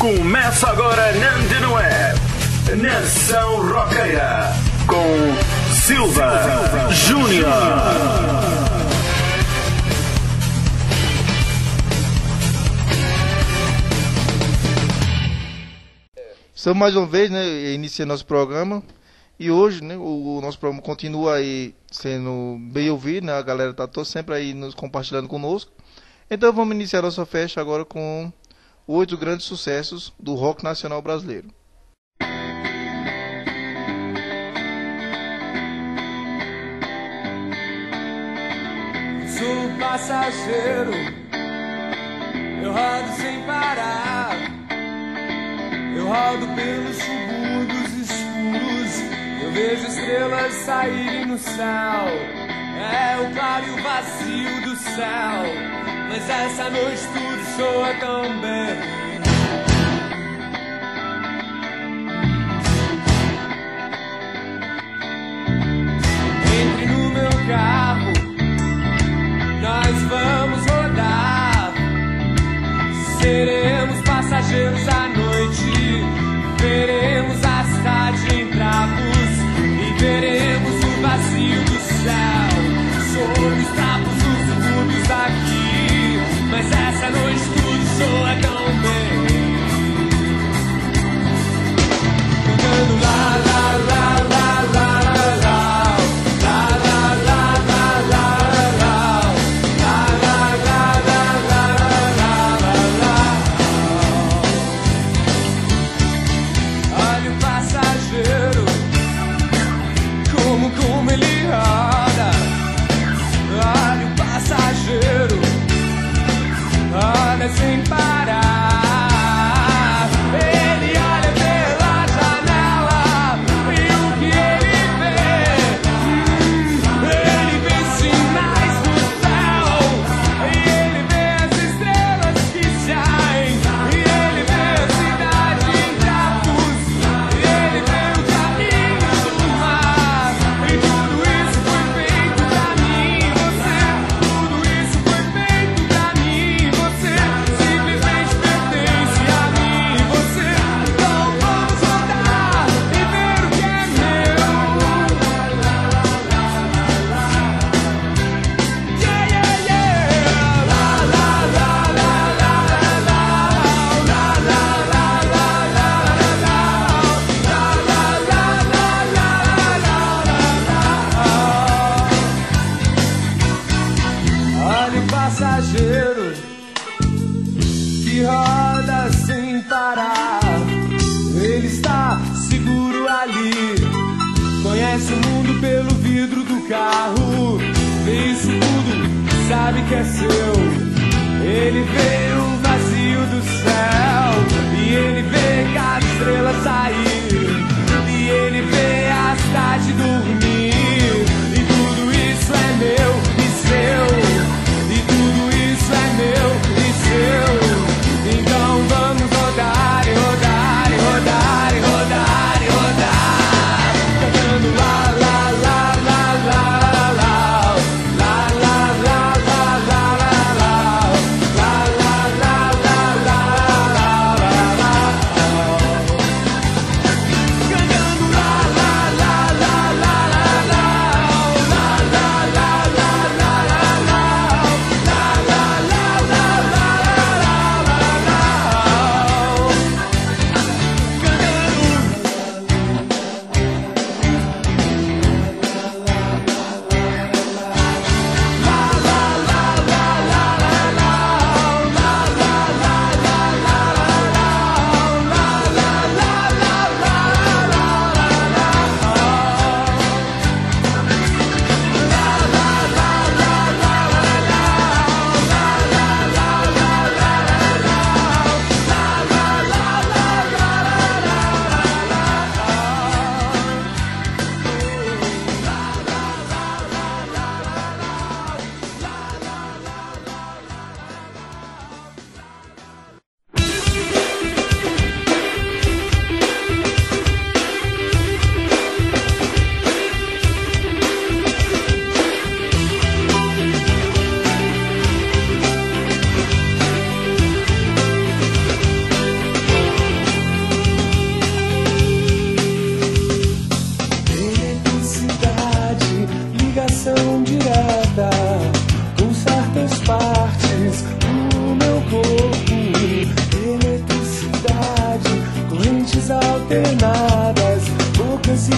Começa agora na Antena Web, Nação Roqueira, com Silva Júnior. Estamos mais uma vez, iniciando nosso programa. E hoje, o nosso programa continua aí sendo bem ouvido, A galera está sempre aí nos compartilhando conosco. Então vamos iniciar nossa festa agora com 8 grandes sucessos do rock nacional brasileiro. Sou passageiro, eu rodo sem parar. Eu rodo pelos subúrbios escuros, eu vejo estrelas saírem no céu. É o claro e o vazio do céu, mas essa noite tudo soa tão bem. Entre no meu carro, nós vamos rodar. Seremos passageiros à noite, veremos a cidade em trapos e veremos o vazio do céu. Somos trapos nos subúrbios daqui, mas essa noite tudo soa tão bem. Cantando lá, lá, lá, lá, lá, lá, lá. Como ele roda, olha o passageiro, roda sem parar. Ele olha pela janela e o que ele vê sinais do céu, e ele vê as estrelas que saem, e ele vê a cidade em trapos, e ele vê o caminho do mar. Tudo isso foi feito pra mim e você. Tudo isso foi feito pra mim e você. Simplesmente pertence a mim e você. Então vamos rodar e ver o que é meu. Yeah, yeah, yeah. La, la, la, la, la, la, la, la, la, la, la, la, la, olha o passageiro que roda sem parar. Ele está seguro ali, conhece o mundo pelo vidro do carro. Vê isso tudo, sabe que é seu. Ele vê o vazio do céu, e ele vê cada estrela sair, e ele vê a cidade dormir. E tudo isso é meu e seu. E tudo isso é meu e seu. Então vamos rodar e rodar e rodar e rodar e rodar. Cantando lá, lá, lá, lá, lá, lá, lá, lá, lá, lá, lá, lá, lá, lá, lá, lá,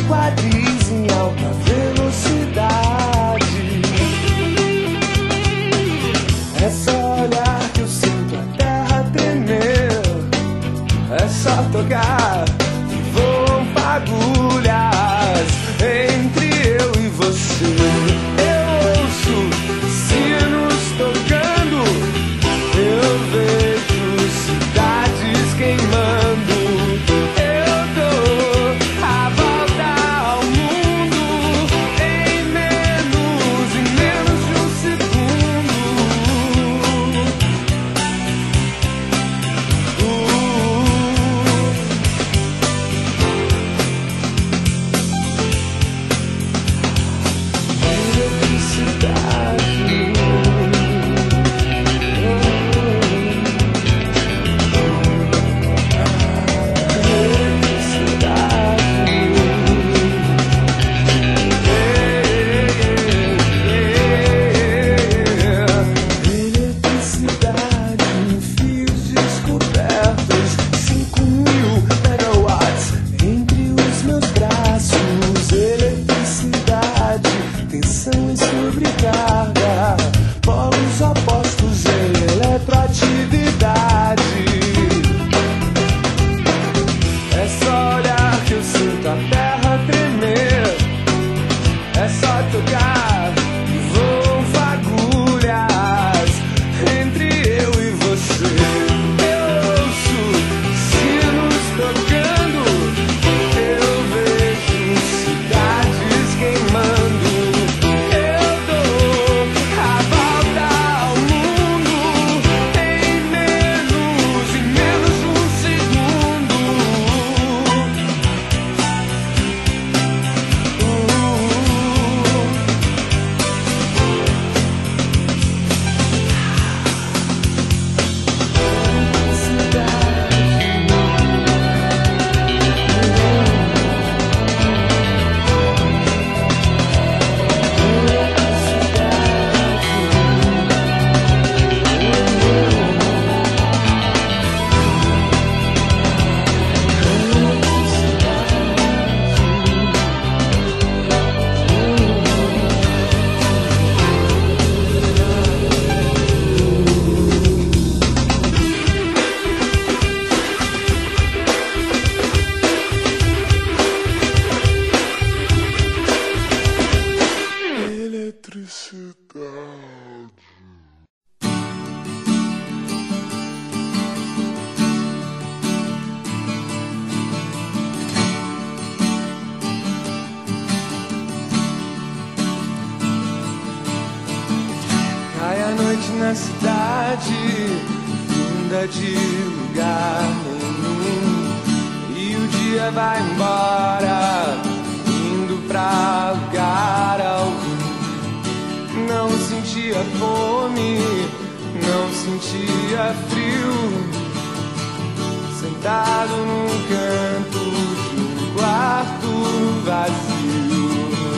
quadris em alta velocidade. É só olhar que eu sinto a terra tremer. É só tocar e voam fagulhas entre eu e você. Eu ouço sinos tocando, eu vejo cidades queimando. Eu dou a volta ao mundo em menos de um segundo. Na cidade, funda de lugar nenhum, e o dia vai embora, indo pra lugar algum. Não sentia fome, não sentia frio, sentado num canto de um quarto vazio.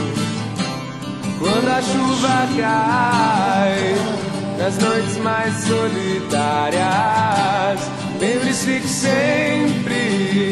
Quando a chuva cai nas noites mais solitárias, lembre-se que sempre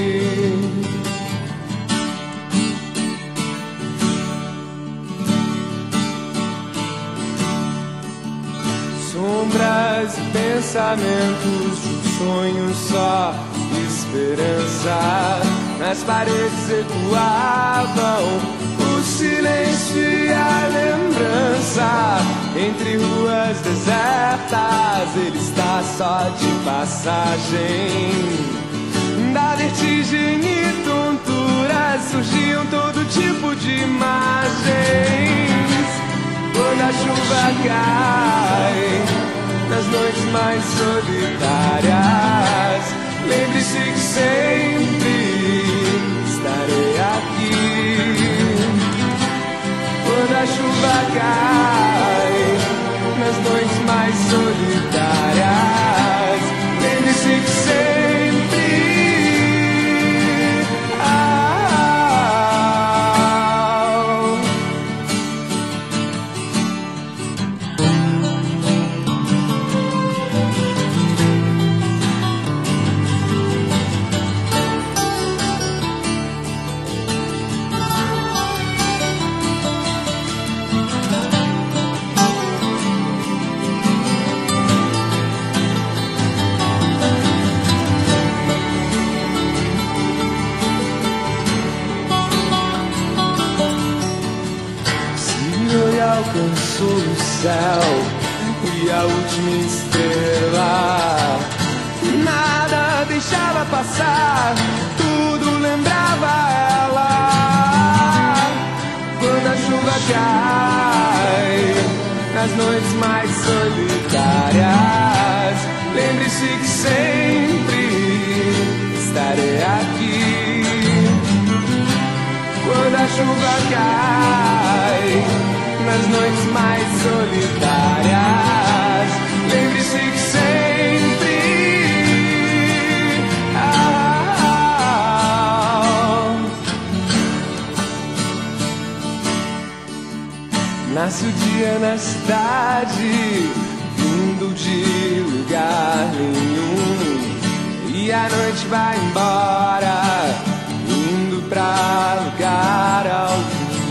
sombras e pensamentos de um sonho só, esperança. Nas paredes ecoavam o silêncio e a lembrança. Entre ruas desertas, ele está só de passagem. Da vertigem e tontura surgiam todo tipo de imagens. Quando a chuva cai nas noites mais solitárias, lembre-se que sempre estarei aqui. Quando a chuva cai nas noites mais solitárias, lembre-se que sempre penso no céu e a última estrela. Nada deixava passar, tudo lembrava ela. Quando a chuva cai nas noites mais solitárias, lembre-se que sempre estarei aqui. Quando a chuva cai nas noites mais solitárias, lembre-se que sempre nasce o dia na cidade, vindo de lugar nenhum, e a noite vai embora, indo pra lugar algum.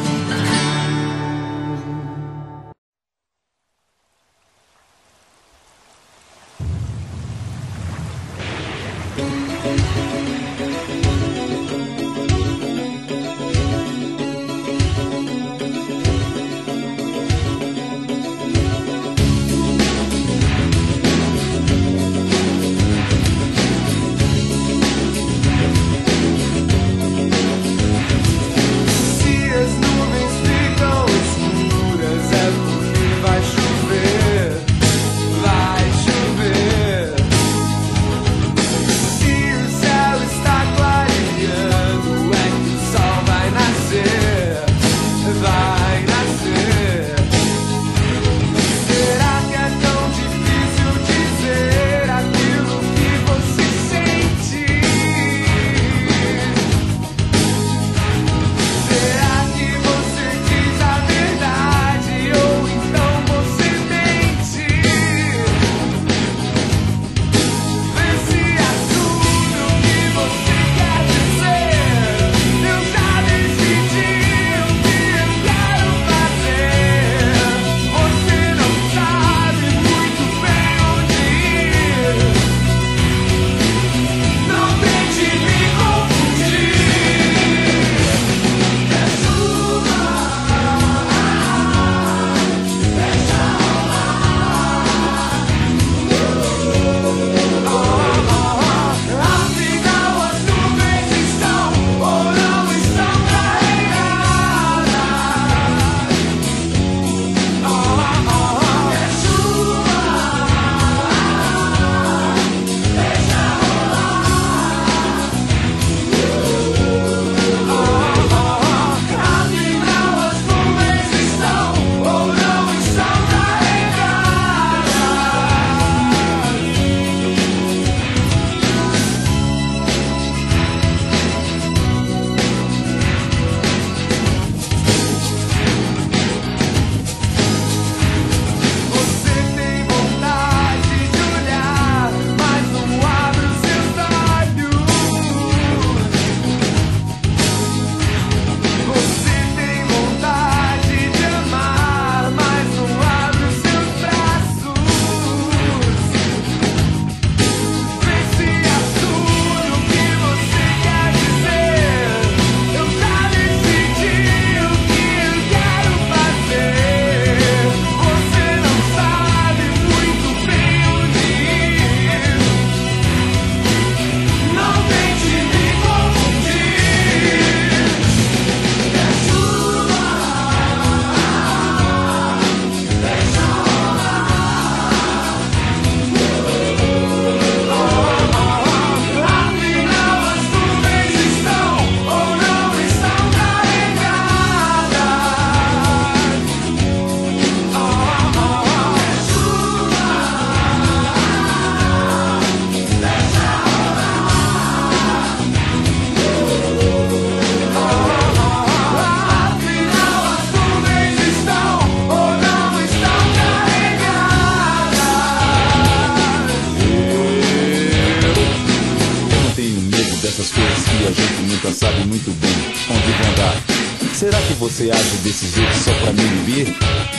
Será que você age desse jeito só pra me inibir?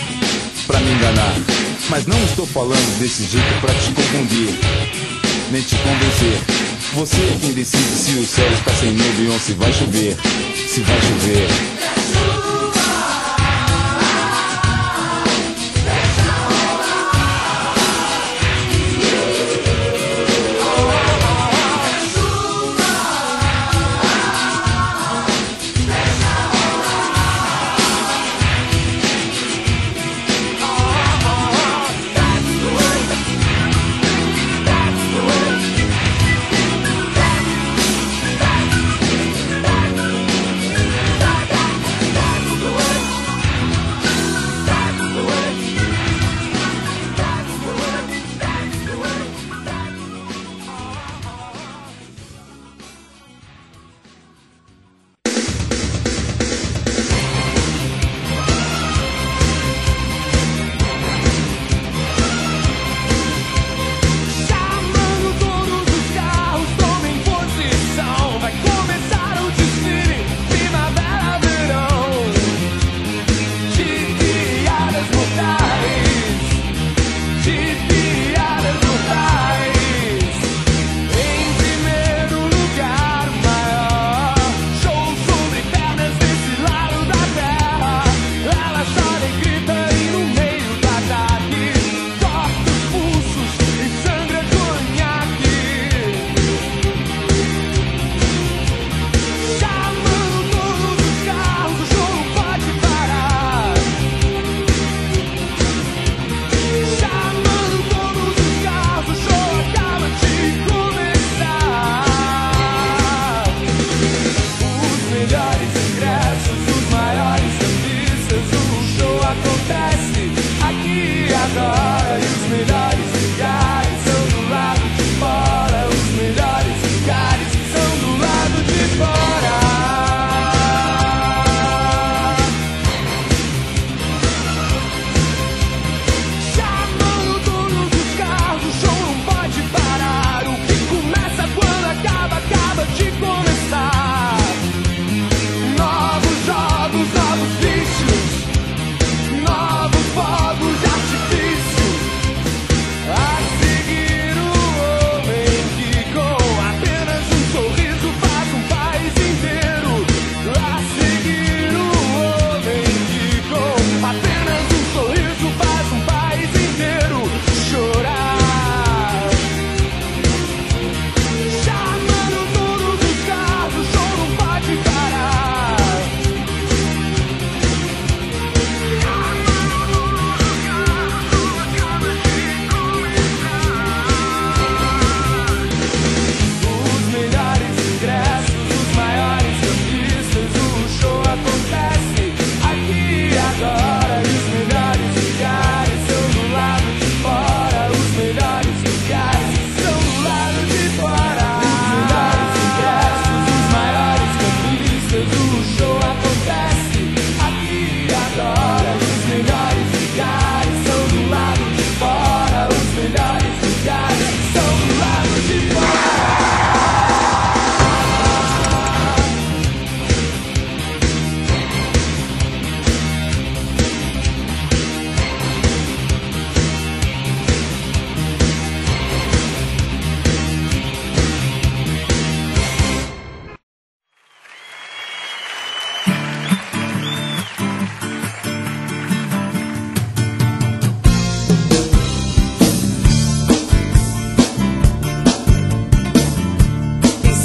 Pra me enganar? Mas não estou falando desse jeito pra te confundir, nem te convencer. Você é quem decide se o céu está sem nuvem ou se vai chover. Se vai chover.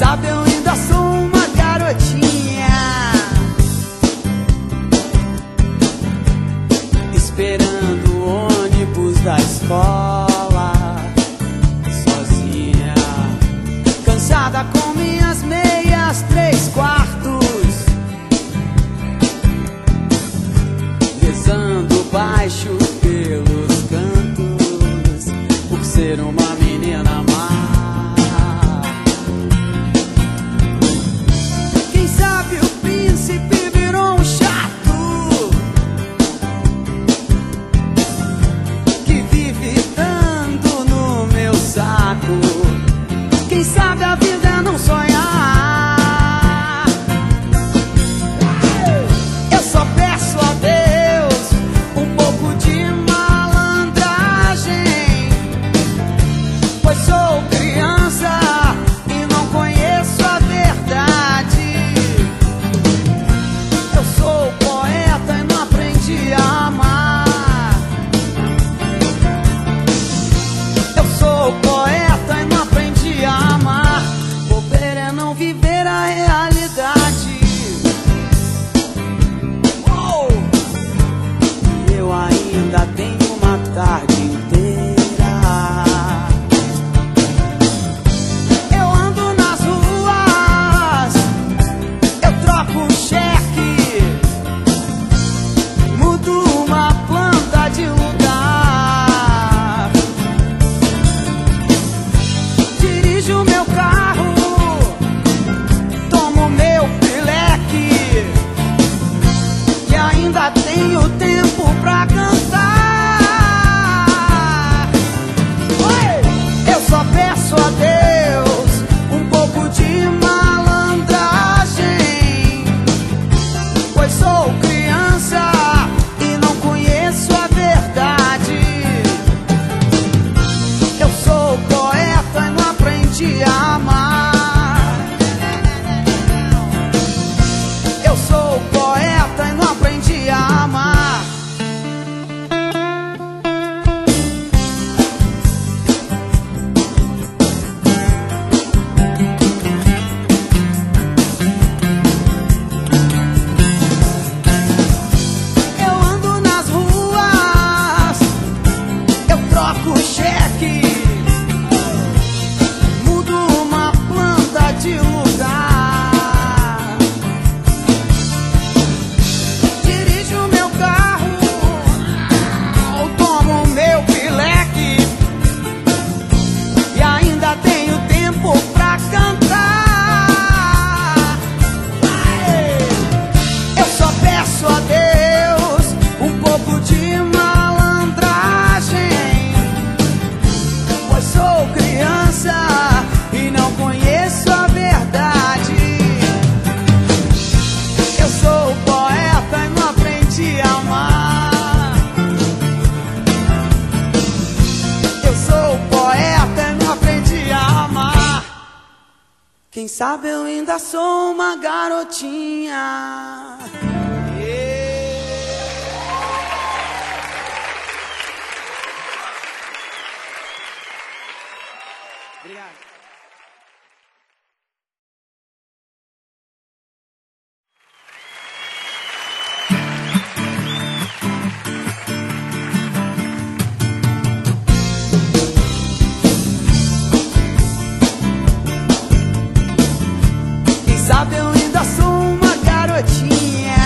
sabe eu ainda sou uma garotinha, esperando o ônibus da escola, sozinha, cansada com minhas meias 3/4, rezando baixo pelos cantos, por ser uma menina má. Quem sabe o príncipe virou um chato, que vive dando no meu saco. Quem sabe a vida é não sonhar. Eu só peço a Deus um pouco de malandragem, pois sou criança e não conheço a verdade. Eu sou poeta e não aprendi a amar. Eu sou poeta e não aprendi a amar. Bobeira é não viver a realidade. Oh! E eu ainda tenho uma tarde inteira. Eu ando nas ruas, eu troco cheque, mudo uma planta de lugar, dirijo meu carro, tomo meu pileque, e ainda tenho tempo pra cantar. Oi! Eu só peço a Deus um pouco de malandragem, pois sou criança e não conheço a verdade. Eu sou poeta e não aprendi a amar. Eu sou poeta e não aprendi a amar. Eu ando nas ruas, eu troco cheque, mudo uma planta de lugar, dirijo meu carro, tomo meu pileque, e ainda tenho tempo pra cantar. Eu só peço a Deus um pouco de malandragem, pois sou criança e não conheço a verdade. Eu sou poeta e não aprendi a amar. Eu sou poeta e não aprendi a amar. Quem sabe eu ainda sou uma garotinha. Obrigado. Quem sabe eu ainda sou uma garotinha,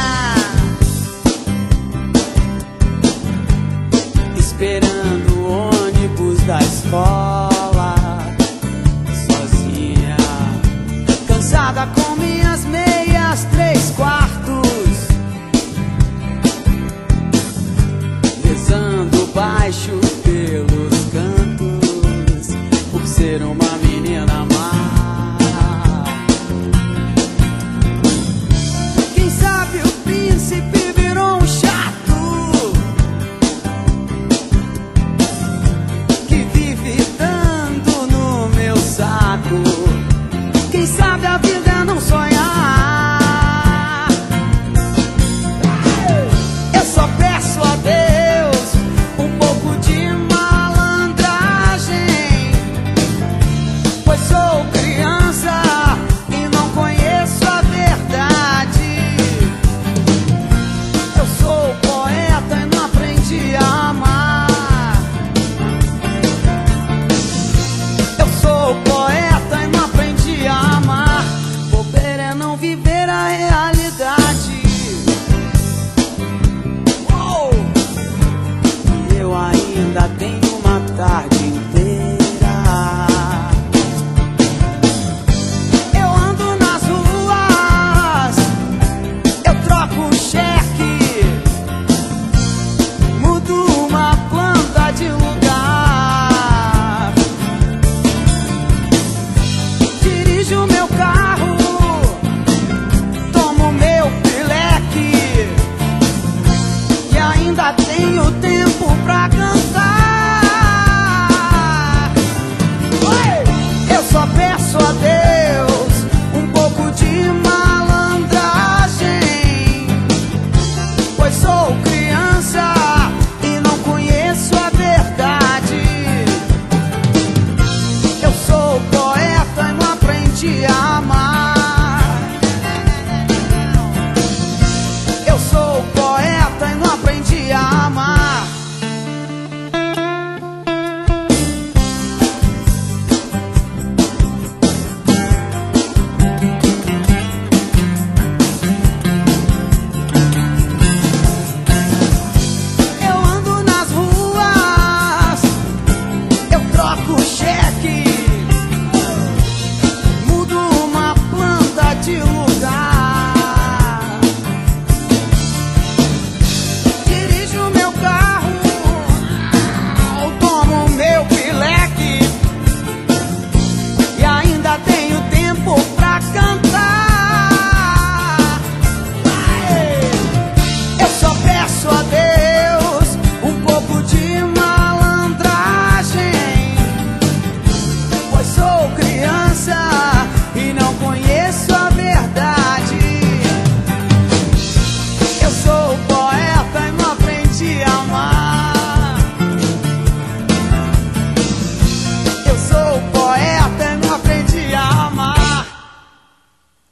esperando o ônibus da escola, sozinha, cansada com minhas meias 3/4, rezando baixo pelos cantos, por ser uma menina má. Quem sabe o príncipe virou um chato, que vive dando no meu saco. Quem sabe a vida é não sonhar. Eu só peço a Deus um pouco de malandragem, pois sou criança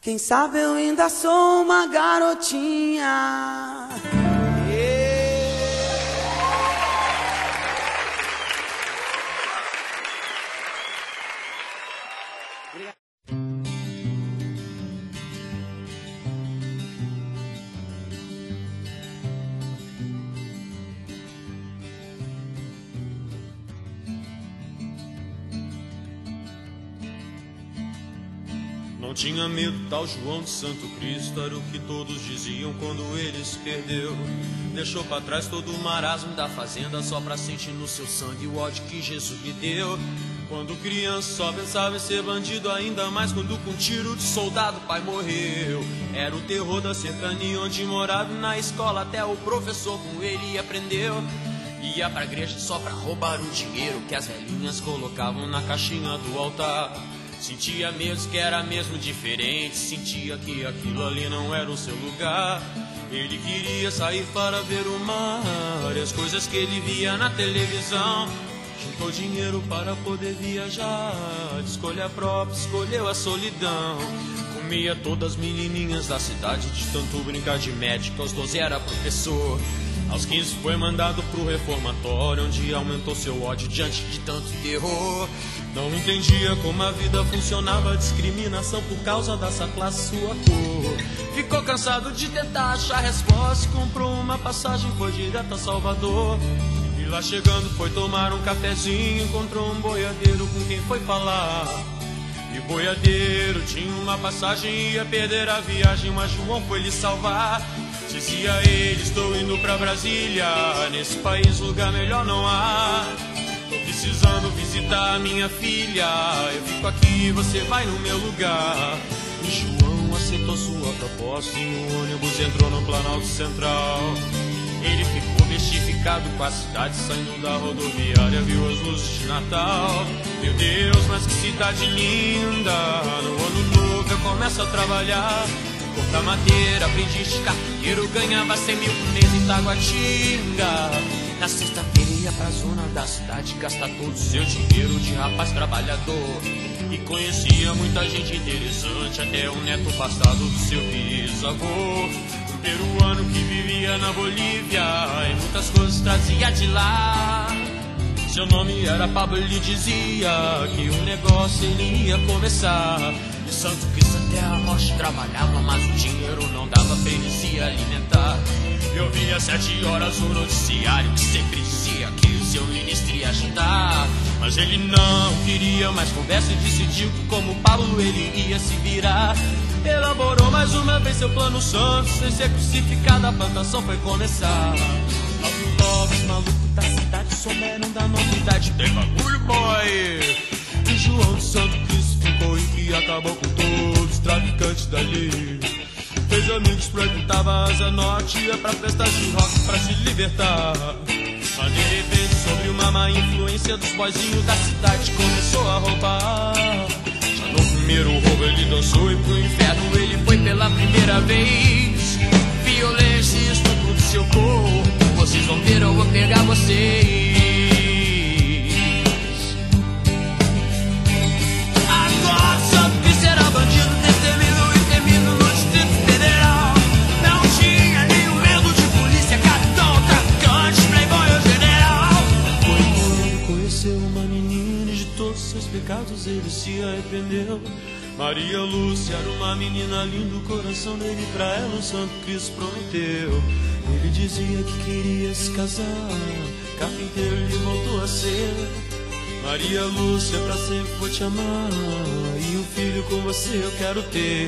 Quem sabe eu ainda sou uma garotinha. Não tinha medo, tal João de Santo Cristo, era o que todos diziam quando ele se perdeu. Deixou pra trás todo o marasmo da fazenda, só pra sentir no seu sangue o ódio que Jesus lhe deu. Quando criança só pensava em ser bandido, ainda mais quando com tiro de soldado o pai morreu. Era o terror da cercania onde morava, e na escola até o professor com ele aprendeu. Ia pra igreja só pra roubar o dinheiro que as velhinhas colocavam na caixinha do altar. Sentia mesmo que era mesmo diferente, sentia que aquilo ali não era o seu lugar. Ele queria sair para ver o mar e as coisas que ele via na televisão. Juntou dinheiro para poder viajar, de escolha própria escolheu a solidão. Comia todas as menininhas da cidade, de tanto brincar de médico, aos 12 era professor. Aos 15 foi mandado pro reformatório, onde aumentou seu ódio diante de tanto terror. Não entendia como a vida funcionava, discriminação por causa dessa classe, sua cor. Ficou cansado de tentar achar resposta, comprou uma passagem, foi direto a Salvador. E lá chegando foi tomar um cafezinho, encontrou um boiadeiro com quem foi falar. E o boiadeiro tinha uma passagem, ia perder a viagem, mas João foi lhe salvar. Dizia ele, estou indo pra Brasília, nesse país lugar melhor não há. Tô precisando visitar a minha filha, eu fico aqui, você vai no meu lugar. E João aceitou sua proposta e o ônibus entrou no Planalto Central. Ele ficou bestificado com a cidade, saindo da rodoviária, viu as luzes de Natal. Meu Deus, mas que cidade linda, no ano novo eu começo a trabalhar. Cortar madeira, aprendiz de carteiro, ganhava 100 mil por mês em Taguatinga. Na sexta-feira ia pra zona da cidade, gastar todo o seu dinheiro de rapaz trabalhador. E conhecia muita gente interessante, até o neto passado do seu bisavô. Um peruano que vivia na Bolívia e muitas coisas trazia de lá. Seu nome era Pablo, ele dizia que o negócio ele ia começar. De Santo Cristo até a morte trabalhava, mas o dinheiro não dava pra ele se alimentar. Eu via às 7 horas o noticiário que sempre dizia que o seu ministro ia ajudar. Mas ele não queria mais conversa e decidiu que como Pablo ele ia se virar. Elaborou mais uma vez seu plano santo, sem ser crucificado a plantação foi começar. Logo os malucos da cidade souberam da novidade, tem bagulho boy. E João de Santo Cristo ficou em que acabou com todos os traficantes dali. Fez amigos, frequentava a Asa Norte, ia pra festas de rock pra se libertar. Mas de repente, sobre uma má influência dos boizinhos da cidade, começou a roubar. Já no primeiro roubo ele dançou e pro inferno ele foi pela primeira vez. Violência e estupro do seu corpo, vocês vão ver, eu vou pegar vocês. Agora Santo Cristo era bandido, destemido e temido no Distrito Federal. Não tinha nenhum medo de polícia, capitão, traficante, playboy ou general. Foi quando conheceu uma menina e de todos seus pecados ele se arrependeu. Maria Lúcia era uma menina linda, o coração dele pra ela o Santo Cristo prometeu. Ele dizia que queria se casar, carpinteiro ele voltou a ser. Maria Lúcia, pra sempre vou te amar, e um filho com você eu quero ter.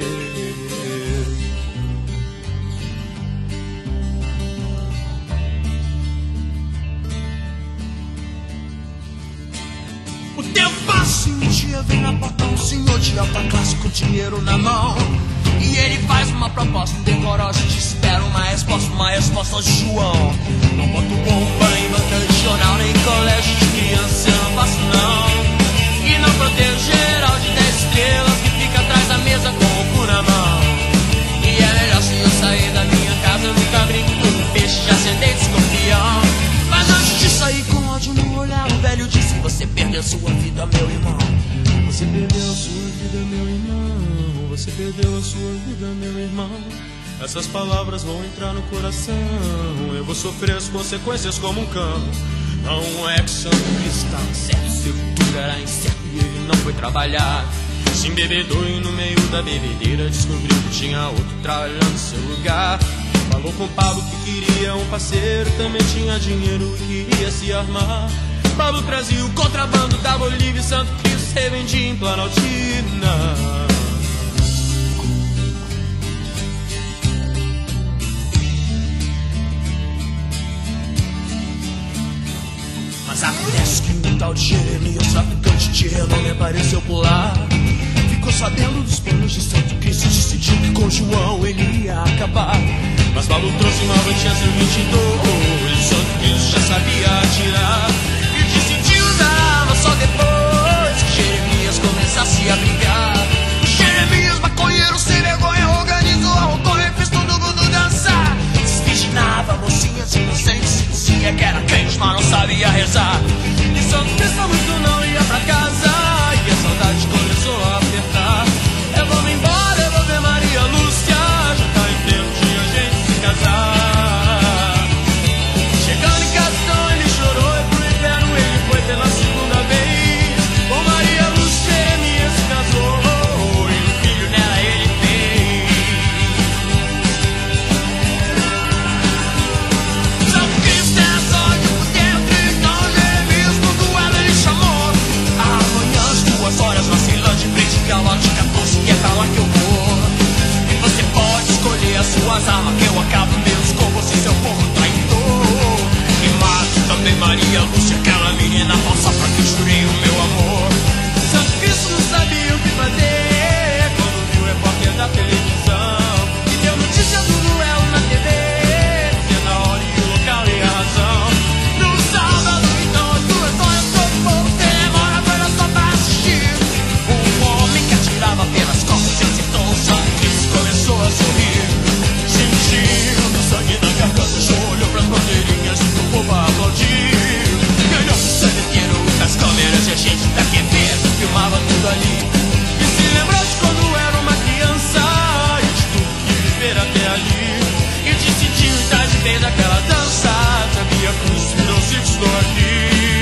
O tempo passa e um dia vem na porta um senhor de alta classe com dinheiro na mão. E ele faz uma proposta indecorosa e te espera uma resposta de João. Não boto bomba em banca de jornal, nem colégio de criança, eu não faço não. E não protejo geral de 10 estrelas que fica atrás da mesa com o cu na mão. E é melhor se eu sair da minha casa, eu nunca brinco com peixe, já sentei de escorpião. Mas antes de sair com ódio no olhar, o velho disse: você perdeu sua vida, meu irmão. Você perdeu sua vida, meu irmão. Você perdeu perdeu a sua vida, meu irmão. Essas palavras vão entrar no coração. Eu vou sofrer as consequências como um cão. Não é que Santo Cristo estava certo, seu futuro era incerto e ele não foi trabalhar. Se embebedou e no meio da bebedeira descobriu que tinha outro trabalhando no seu lugar. Falou com Pablo que queria um parceiro, também tinha dinheiro e queria se armar. Pablo trazia o contrabando da Bolívia e Santo Cristo revendia em Planaltina. Mas acontece que um tal de Jeremias, traficante de renome, apareceu por lá. Ficou sabendo dos planos de Santo Cristo e decidiu que com João ele ia acabar. Mas Paulo trouxe uma Winchester 22, Santo Cristo já sabia atirar. E decidiu usar a arma só depois que Jeremias começasse a brigar. O Jeremias, maconheiro sem vergonha, organizou a roconha e fez todo mundo dançar. Desvirginava mocinhas inocentes, dizia que era crente, mas não sabia rezar. E Santo Cristo muito não ia pra casa, e a saudade começou a apertar. Eu vou me embora, eu vou ver Maria Lúcia, já tá em tempo de a gente se casar. Chegando em casa então ele chorou e pro inferno ele foi pela segunda vez. Com Maria Lúcia Jeremias se casou e um filho nela ele fez. Santo Cristo era só de por dentro, então Jeremias no duelo ele chamou. Amanhã às 2 horas na Ceilândia, frente que a lote 14, que é pra lá que eu vou. E você pode escolher as suas armas, que eu acabo menos com você, seu povo traidor. E mato também Maria Lúcia, aquela menina falsa pra que eu jurei o meu amor. Santo Cristo não sabia o que fazer quando viu o repórter da televisão e deu notícia do duelo na TV, dizendo a hora e o local e a razão. No sábado, então, às 2 horas, todo o povo demora agora só pra assistir. Um homem que atirava pelas costas e acertou o Santo Cristo começou a sorrir. Sentindo sangue na garganta, já olhou pras bandeirinhas e pro povo aplaudir. Ganhou o sangue inteiro das câmeras e a gente da TV filmava tudo ali. E se lembrou de quando era uma criança e de tudo que viver até ali. E decidiu estar de vez naquela dança, sabia que o isso não se estou aqui.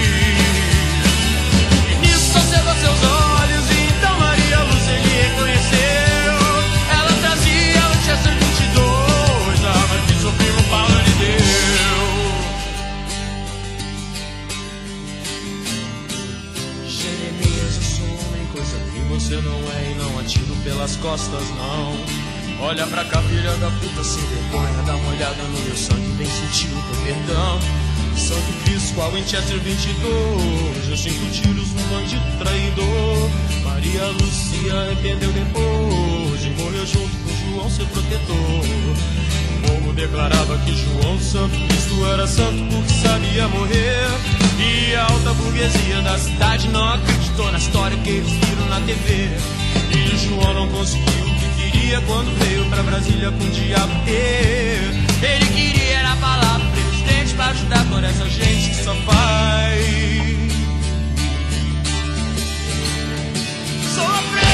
E nisso observou seus olhos e então Maria Lúcia ele reconheceu. Ela trazia o Winchester 22, a arma que seu primo Paulo lhe deu. Jeremias, eu sou homem, coisa que você não é e não atiro pelas costas, não. Olha pra cá, filha da puta, sem vergonha, dá uma olhada no meu sangue, vem sentir o teu perdão. Santo Cristo, com a Winchester 22, eu 5 tiros no bandido traidor. Maria Lúcia arrependeu depois e morreu junto com João, seu protetor. O povo declarava que João Santo Cristo era santo porque sabia morrer. E a alta burguesia da cidade não acreditou na história que eles viram na TV. E João não conseguiu o que queria quando veio pra Brasília com o diabo. Ele queria era falar pro presidente pra ajudar toda essa gente que só faz sofrer.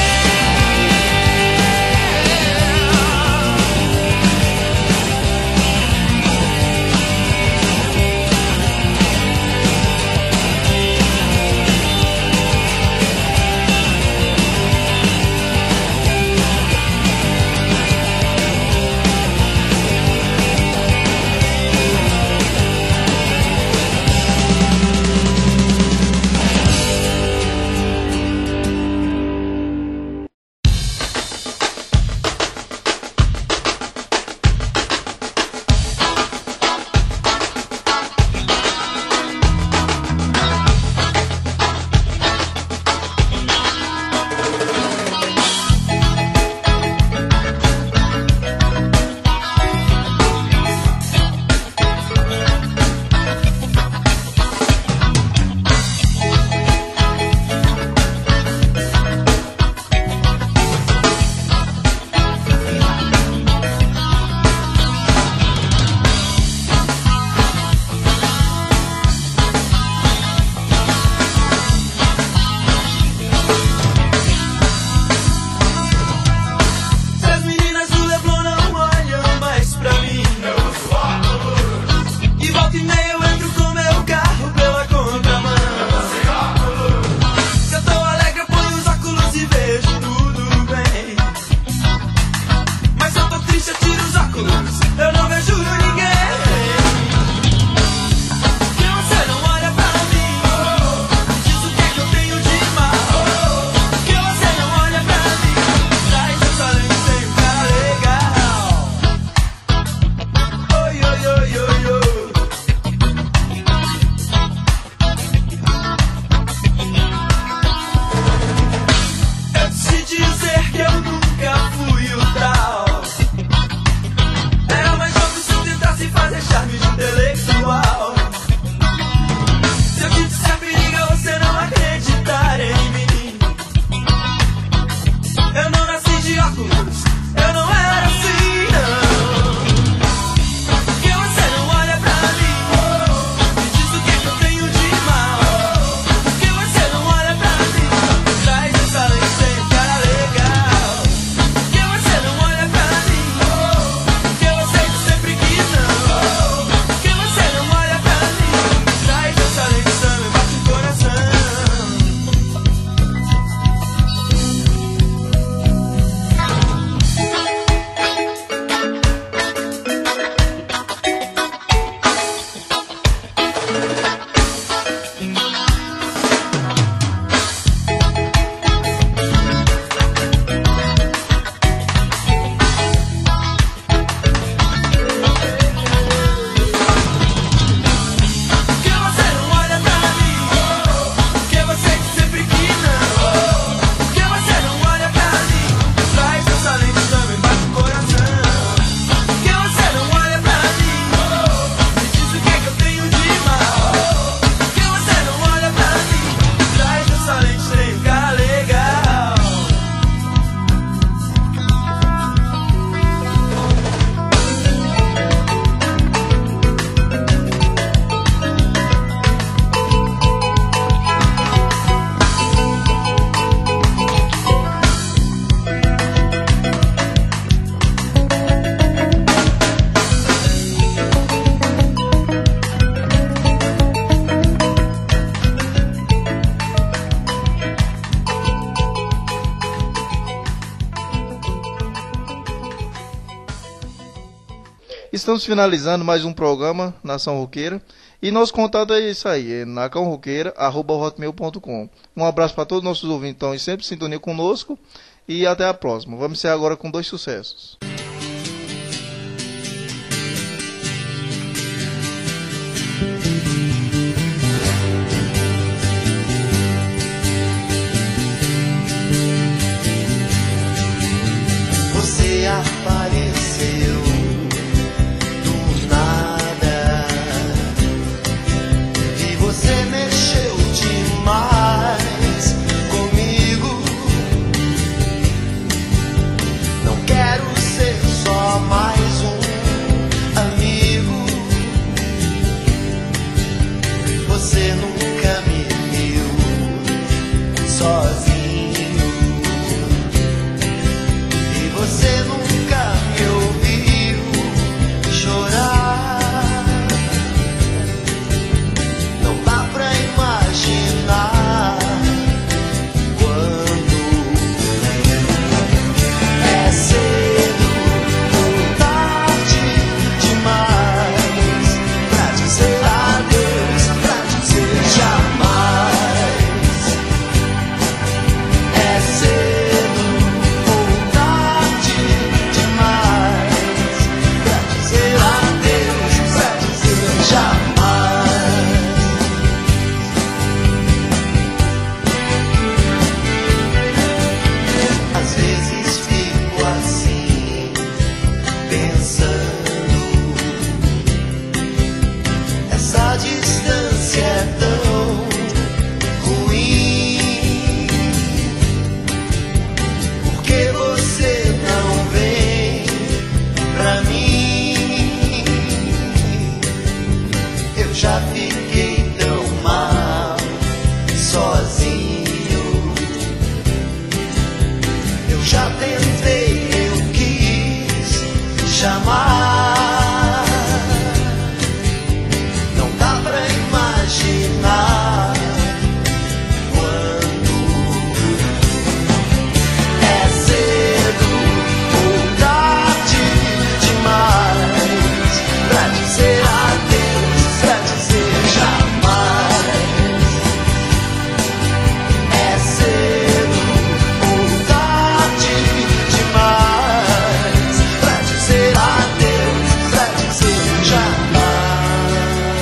Estamos finalizando mais um programa Nação Roqueira. E nosso contato é isso aí, é nacanroqueira@hotmail.com. Um abraço para todos os nossos ouvintes, então, e sempre em sintonia conosco. E até a próxima. Vamos ser agora com 2 sucessos. Você apareceu do nada e você mexeu demais comigo. Não quero ser só mais um amigo. Você nunca me viu sozinho. Você nunca me ouviu chorar. Não dá pra imaginar quando é cedo ou tarde demais pra dizer adeus, pra dizer jamais. É cedo ou tarde demais pra dizer adeus, pra dizer jamais. Às vezes fico assim, pensando, essa distância é tão ruim. Por que você não vem pra mim? Eu já fiquei tão mal sozinho. Eu já tentei, eu quis chamar. Não dá pra imaginar quando é cedo ou tarde demais pra dizer adeus, pra dizer jamais. É cedo ou tarde demais pra dizer adeus, pra dizer jamais.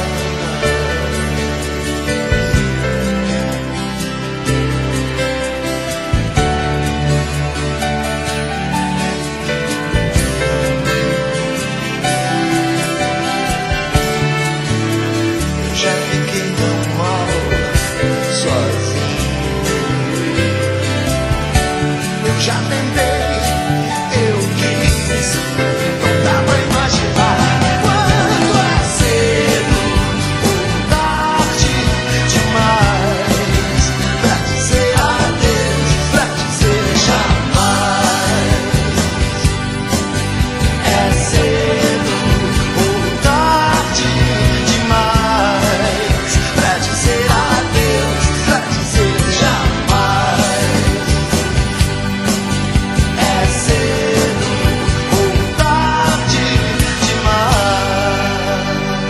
Eu já fiquei tão mal sozinho. Eu já tentei, eu quis. Não dá pra imaginar quando é cedo ou tarde demais pra dizer adeus, pra dizer jamais. É cedo ou tarde demais pra dizer adeus, pra dizer jamais. É cedo ou tarde demais.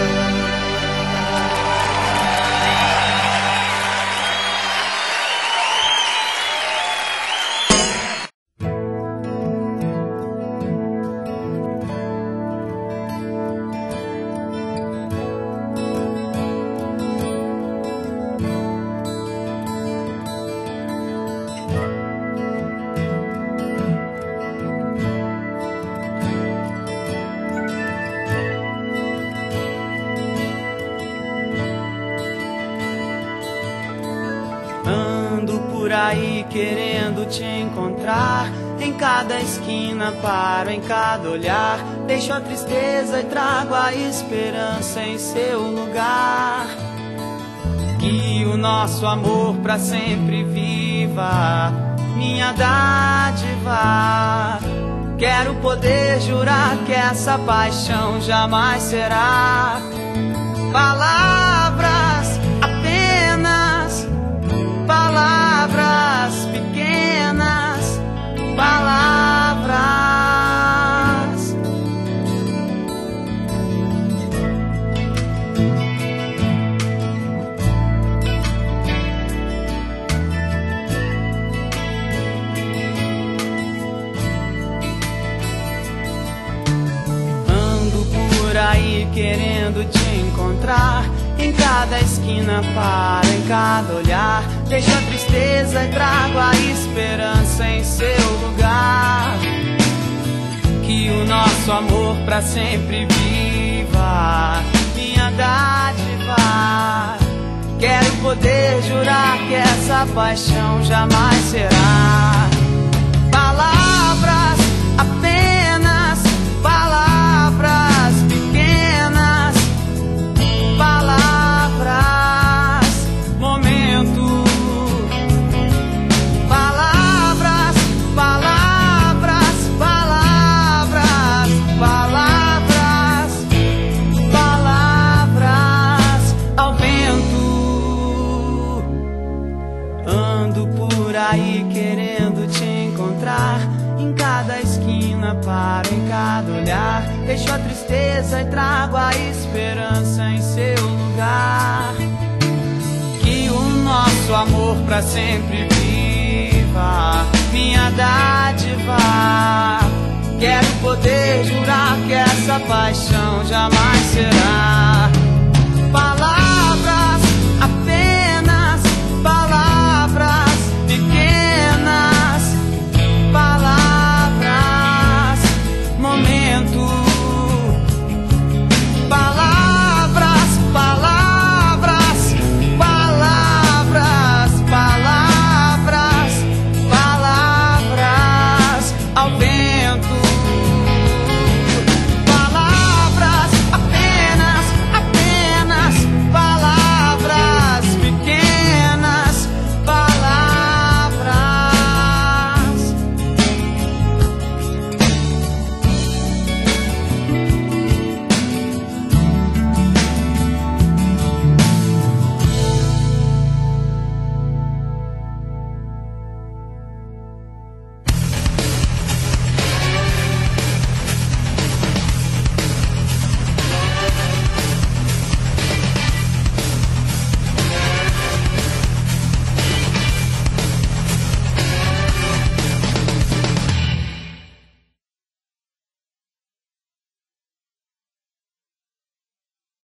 Ando por aí querendo te encontrar. Em cada esquina paro, em cada olhar. Deixo a tristeza e trago a esperança em seu lugar. Que o nosso amor pra sempre viva, minha dádiva. Quero poder jurar que essa paixão jamais será palavras, apenas palavras pequenas, palavras. querendo te encontrar. Em cada esquina paro, em cada olhar, deixo a tristeza e trago a esperança em seu lugar. Que o nosso amor pra sempre viva, minha dádiva. Quero poder jurar que essa paixão jamais será palavras, apenas palavras pequenas, palavras, momento, palavras, palavras, palavras, palavras, palavras ao vento. Ando por aí querendo te encontrar. Em cada esquina paro, em cada olhar, deixo a tristeza e trago a esperança em seu lugar. Que o nosso amor pra sempre viva, minha dádiva. Quero poder jurar que essa paixão jamais será